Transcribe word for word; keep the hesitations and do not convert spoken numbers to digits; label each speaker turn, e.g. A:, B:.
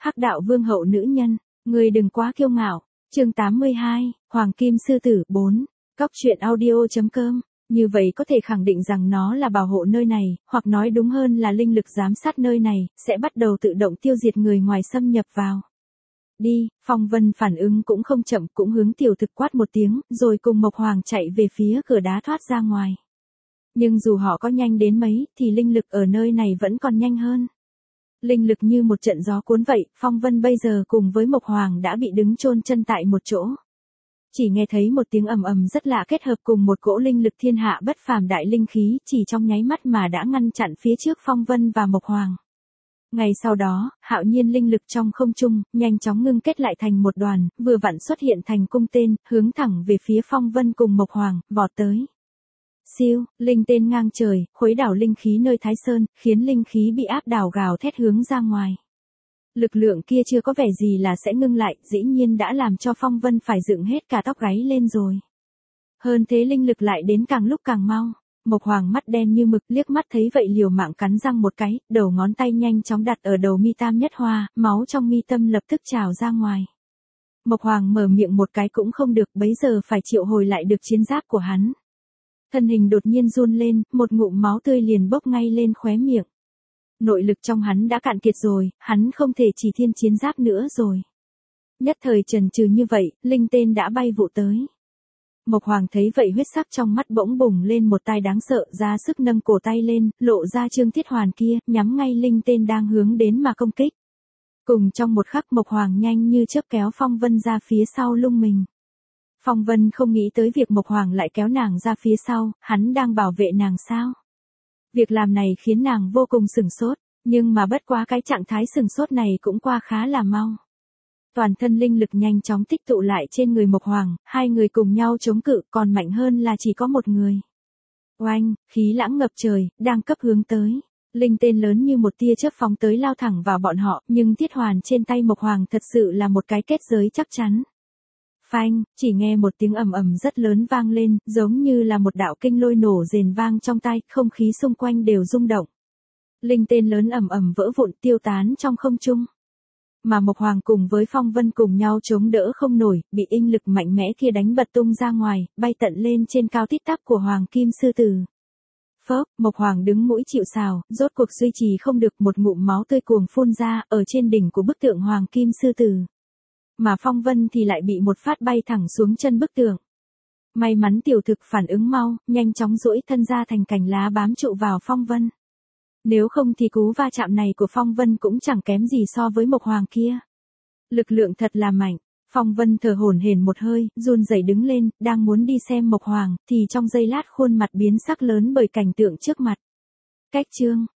A: Hắc đạo vương hậu nữ nhân, người đừng quá kiêu ngạo. Chương tám mươi hai, Hoàng Kim Sư Tử bốn. Cóc truyện audio.com. Như vậy có thể khẳng định rằng nó là bảo hộ nơi này, hoặc nói đúng hơn là linh lực giám sát nơi này, sẽ bắt đầu tự động tiêu diệt người ngoài xâm nhập vào. Đi, Phong Vân phản ứng cũng không chậm, cũng hướng tiểu thực quát một tiếng, rồi cùng Mộc Hoàng chạy về phía cửa đá thoát ra ngoài. Nhưng dù họ có nhanh đến mấy, thì linh lực ở nơi này vẫn còn nhanh hơn. Linh lực như một trận gió cuốn vậy, Phong Vân bây giờ cùng với Mộc Hoàng đã bị đứng chôn chân tại một chỗ. Chỉ nghe thấy một tiếng ầm ầm rất lạ kết hợp cùng một cỗ linh lực thiên hạ bất phàm đại linh khí, chỉ trong nháy mắt mà đã ngăn chặn phía trước Phong Vân và Mộc Hoàng. Ngày sau đó, hạo nhiên linh lực trong không trung, nhanh chóng ngưng kết lại thành một đoàn, vừa vặn xuất hiện thành cung tên, hướng thẳng về phía Phong Vân cùng Mộc Hoàng, vọt tới. Siêu, linh tên ngang trời, khuấy đảo linh khí nơi Thái Sơn, khiến linh khí bị áp đảo gào thét hướng ra ngoài. Lực lượng kia chưa có vẻ gì là sẽ ngưng lại, dĩ nhiên đã làm cho Phong Vân phải dựng hết cả tóc gáy lên rồi. Hơn thế linh lực lại đến càng lúc càng mau. Mộc Hoàng mắt đen như mực, liếc mắt thấy vậy liều mạng cắn răng một cái, đầu ngón tay nhanh chóng đặt ở đầu mi tam nhất hoa, máu trong mi tâm lập tức trào ra ngoài. Mộc Hoàng mở miệng một cái cũng không được, bấy giờ phải triệu hồi lại được chiến giáp của hắn. Thân hình đột nhiên run lên, một ngụm máu tươi liền bốc ngay lên khóe miệng. Nội lực trong hắn đã cạn kiệt rồi, hắn không thể chỉ thiên chiến giáp nữa rồi. Nhất thời chần chừ như vậy, linh tên đã bay vụ tới. Mộc Hoàng thấy vậy huyết sắc trong mắt bỗng bùng lên một tai đáng sợ, ra sức nâng cổ tay lên, lộ ra Trương Thiết Hoàn kia, nhắm ngay linh tên đang hướng đến mà công kích. Cùng trong một khắc Mộc Hoàng nhanh như chớp kéo Phong Vân ra phía sau lưng mình. Phong Vân không nghĩ tới việc Mộc Hoàng lại kéo nàng ra phía sau, hắn đang bảo vệ nàng sao? Việc làm này khiến nàng vô cùng sửng sốt, nhưng mà bất quá cái trạng thái sửng sốt này cũng qua khá là mau. Toàn thân linh lực nhanh chóng tích tụ lại trên người Mộc Hoàng, hai người cùng nhau chống cự, còn mạnh hơn là chỉ có một người. Oanh, khí lãng ngập trời, đang cấp hướng tới. Linh tên lớn như một tia chớp phóng tới lao thẳng vào bọn họ, nhưng thiết hoàn trên tay Mộc Hoàng thật sự là một cái kết giới chắc chắn. Phanh, chỉ nghe một tiếng ầm ầm rất lớn vang lên, giống như là một đạo kinh lôi nổ rền vang trong tai, không khí xung quanh đều rung động. Linh tên lớn ầm ầm vỡ vụn tiêu tán trong không trung. Mà Mộc Hoàng cùng với Phong Vân cùng nhau chống đỡ không nổi, bị linh lực mạnh mẽ kia đánh bật tung ra ngoài, bay tận lên trên cao tít tắp của Hoàng Kim Sư Tử. Phốc, Mộc Hoàng đứng mũi chịu sào, rốt cuộc duy trì không được, một ngụm máu tươi cuồng phun ra, ở trên đỉnh của bức tượng Hoàng Kim Sư Tử. Mà Phong Vân thì lại bị một phát bay thẳng xuống chân bức tượng. May mắn tiểu thực phản ứng mau, nhanh chóng duỗi thân ra thành cành lá bám trụ vào Phong Vân. Nếu không thì cú va chạm này của Phong Vân cũng chẳng kém gì so với Mộc Hoàng kia. Lực lượng thật là mạnh. Phong Vân thở hổn hển một hơi, run rẩy đứng lên, đang muốn đi xem Mộc Hoàng, thì trong giây lát khuôn mặt biến sắc lớn bởi cảnh tượng trước mặt. Cách chương,